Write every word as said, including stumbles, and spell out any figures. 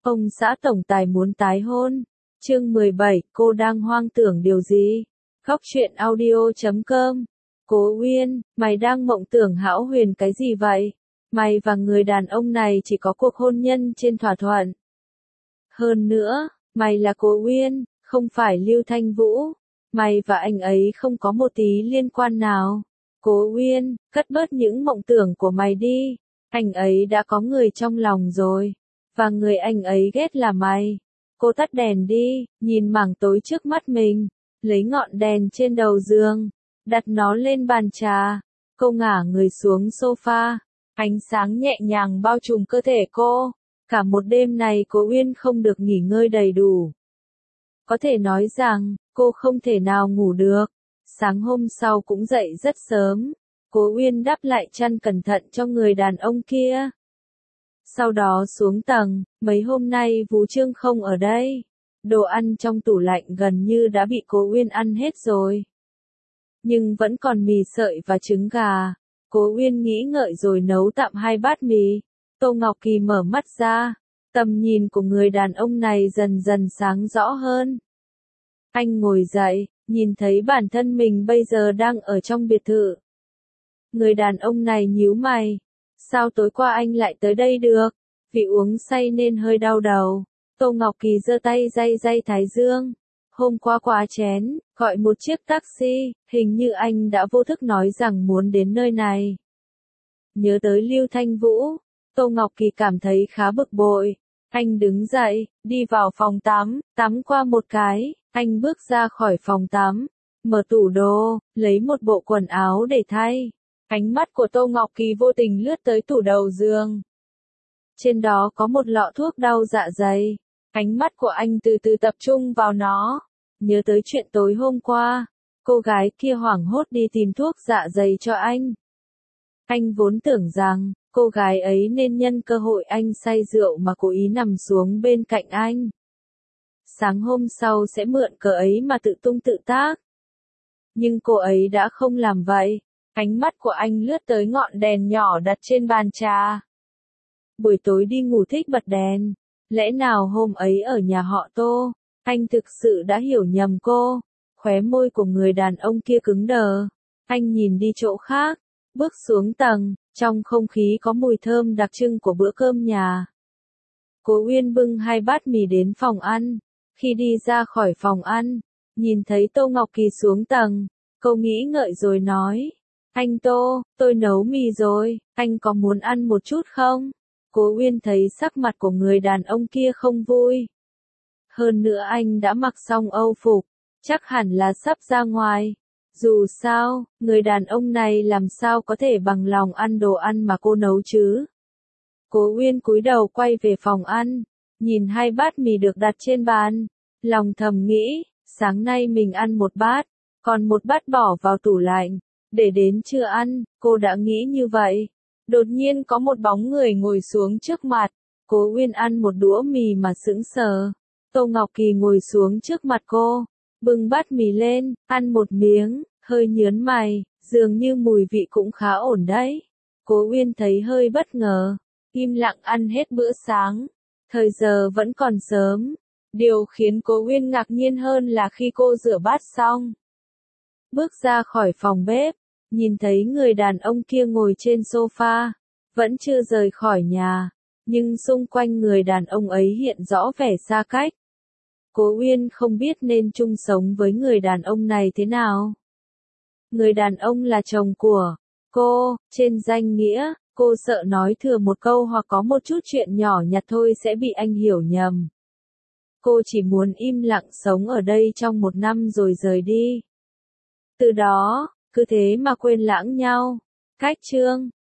Ông xã tổng tài muốn tái hôn. Chương mười bảy, cô đang hoang tưởng điều gì? Góc truyện audio chấm com. Cố Uyên, mày đang mộng tưởng hão huyền cái gì vậy? Mày và người đàn ông này chỉ có cuộc hôn nhân trên thỏa thuận. Hơn nữa, mày là Cố Uyên, không phải Lưu Thanh Vũ. Mày và anh ấy không có một tí liên quan nào. Cố Uyên, cất bớt những mộng tưởng của mày đi. Anh ấy đã có người trong lòng rồi. Và người anh ấy ghét là mày. Cô tắt đèn đi, nhìn mảng tối trước mắt mình. Lấy ngọn đèn trên đầu giường. Đặt nó lên bàn trà. Cô ngả người xuống sofa. Ánh sáng nhẹ nhàng bao trùm cơ thể cô. Cả một đêm này Cố Uyên không được nghỉ ngơi đầy đủ. Có thể nói rằng, cô không thể nào ngủ được. Sáng hôm sau cũng dậy rất sớm. Cố Uyên đắp lại chăn cẩn thận cho người đàn ông kia. Sau đó xuống tầng, mấy hôm nay Vũ Trương không ở đây. Đồ ăn trong tủ lạnh gần như đã bị Cố Uyên ăn hết rồi. Nhưng vẫn còn mì sợi và trứng gà. Cố Uyên nghĩ ngợi rồi nấu tạm hai bát mì. Tô Ngọc Kỳ mở mắt ra. Tầm nhìn của người đàn ông này dần dần sáng rõ hơn. Anh ngồi dậy, nhìn thấy bản thân mình bây giờ đang ở trong biệt thự. Người đàn ông này nhíu mày. Sao tối qua anh lại tới đây được? Vì uống say nên hơi đau đầu. Tô Ngọc Kỳ giơ tay day day thái dương. Hôm qua quá chén, gọi một chiếc taxi, hình như anh đã vô thức nói rằng muốn đến nơi này. Nhớ tới Lưu Thanh Vũ, Tô Ngọc Kỳ cảm thấy khá bực bội. Anh đứng dậy, đi vào phòng tắm, tắm qua một cái, anh bước ra khỏi phòng tắm, mở tủ đồ, lấy một bộ quần áo để thay. Ánh mắt của Tô Ngọc Kỳ vô tình lướt tới tủ đầu giường. Trên đó có một lọ thuốc đau dạ dày. Ánh mắt của anh từ từ tập trung vào nó. Nhớ tới chuyện tối hôm qua, cô gái kia hoảng hốt đi tìm thuốc dạ dày cho anh. Anh vốn tưởng rằng, cô gái ấy nên nhân cơ hội anh say rượu mà cố ý nằm xuống bên cạnh anh. Sáng hôm sau sẽ mượn cớ ấy mà tự tung tự tác. Nhưng cô ấy đã không làm vậy. Ánh mắt của anh lướt tới ngọn đèn nhỏ đặt trên bàn trà. Buổi tối đi ngủ thích bật đèn. Lẽ nào hôm ấy ở nhà họ Tô, anh thực sự đã hiểu nhầm cô. Khóe môi của người đàn ông kia cứng đờ. Anh nhìn đi chỗ khác, bước xuống tầng, trong không khí có mùi thơm đặc trưng của bữa cơm nhà. Cố Uyên bưng hai bát mì đến phòng ăn. Khi đi ra khỏi phòng ăn, nhìn thấy Tô Ngọc Kỳ xuống tầng, cô nghĩ ngợi rồi nói. Anh Tô, tôi nấu mì rồi, anh có muốn ăn một chút không? Cố Uyên thấy sắc mặt của người đàn ông kia không vui. Hơn nữa anh đã mặc xong âu phục, chắc hẳn là sắp ra ngoài. Dù sao, người đàn ông này làm sao có thể bằng lòng ăn đồ ăn mà cô nấu chứ? Cố Uyên cúi đầu quay về phòng ăn, nhìn hai bát mì được đặt trên bàn. Lòng thầm nghĩ, sáng nay mình ăn một bát, còn một bát bỏ vào tủ lạnh. Để đến trưa ăn, cô đã nghĩ như vậy. Đột nhiên có một bóng người ngồi xuống trước mặt. Cố Uyên ăn một đũa mì mà sững sờ. Tô Ngọc Kỳ ngồi xuống trước mặt cô, bưng bát mì lên, ăn một miếng, hơi nhớn mày, dường như mùi vị cũng khá ổn đấy. Cố Uyên thấy hơi bất ngờ, im lặng ăn hết bữa sáng. Thời giờ vẫn còn sớm. Điều khiến Cố Uyên ngạc nhiên hơn là khi cô rửa bát xong, bước ra khỏi phòng bếp, nhìn thấy người đàn ông kia ngồi trên sofa, vẫn chưa rời khỏi nhà, nhưng xung quanh người đàn ông ấy hiện rõ vẻ xa cách. Cố Uyên không biết nên chung sống với người đàn ông này thế nào. Người đàn ông là chồng của cô, trên danh nghĩa, cô sợ nói thừa một câu hoặc có một chút chuyện nhỏ nhặt thôi sẽ bị anh hiểu nhầm. Cô chỉ muốn im lặng sống ở đây trong một năm rồi rời đi. Từ đó, cứ thế mà quên lãng nhau. Cách chương